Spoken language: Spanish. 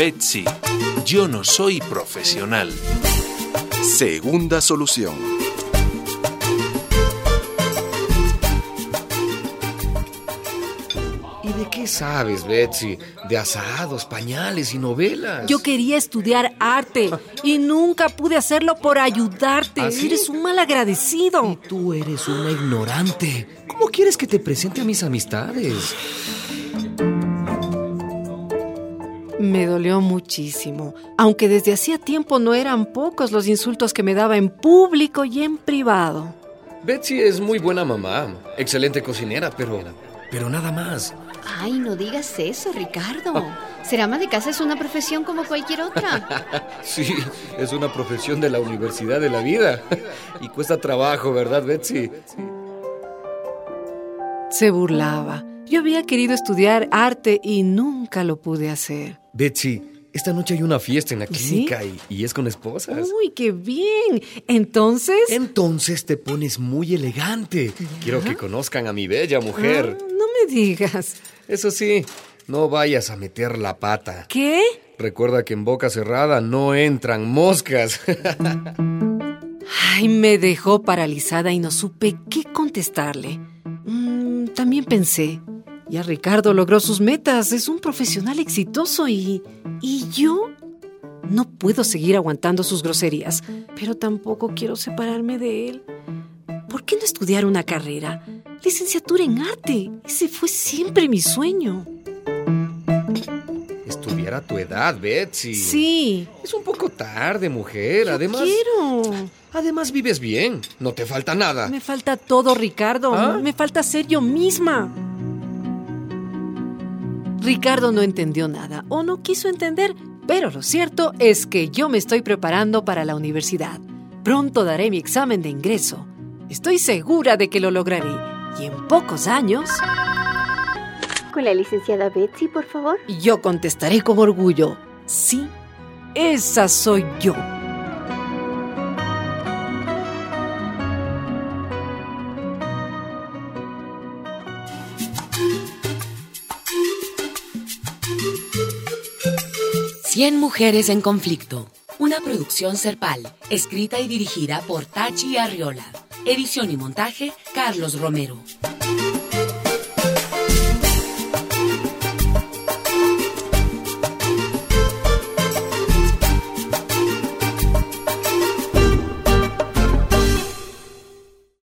Betsy, yo no soy profesional. Segunda solución. ¿Y de qué sabes, Betsy? De asados, pañales y novelas. Yo quería estudiar arte y nunca pude hacerlo por ayudarte. ¿Ah, sí? Eres un malagradecido. Y tú eres una ignorante. ¿Cómo quieres que te presente a mis amistades? Me dolió muchísimo, aunque desde hacía tiempo no eran pocos los insultos que me daba en público y en privado. Betsy es muy buena mamá, excelente cocinera, pero nada más. Ay, no digas eso, Ricardo. Ser ama de casa es una profesión como cualquier otra. Sí, es una profesión de la universidad de la vida. Y cuesta trabajo, ¿verdad, Betsy? Se burlaba. Yo había querido estudiar arte y nunca lo pude hacer. Betsy, esta noche hay una fiesta en la clínica. ¿Sí? y es con esposas. ¡Uy, qué bien! Entonces te pones muy elegante. Quiero que conozcan a mi bella mujer. No me digas. Eso sí, no vayas a meter la pata. ¿Qué? Recuerda que en boca cerrada no entran moscas. Ay, me dejó paralizada y no supe qué contestarle. También pensé, ya Ricardo logró sus metas, es un profesional exitoso y yo no puedo seguir aguantando sus groserías, pero tampoco quiero separarme de él. ¿Por qué no estudiar una carrera? Licenciatura en arte, ese fue siempre mi sueño. Estudiar a tu edad, Betsy. Sí. Es un poco tarde, mujer. Además, quiero. Además vives bien, no te falta nada. Me falta todo, Ricardo. ¿Ah? Me falta ser yo misma. Ricardo no entendió nada o no quiso entender, pero lo cierto es que yo me estoy preparando para la universidad. Pronto daré mi examen de ingreso. Estoy segura de que lo lograré y en pocos años... Con la licenciada Betsy, por favor. Yo contestaré con orgullo. Sí, esa soy yo. Cien mujeres en conflicto. Una producción Serpal, escrita y dirigida por Tachi Arriola. Edición y montaje, Carlos Romero.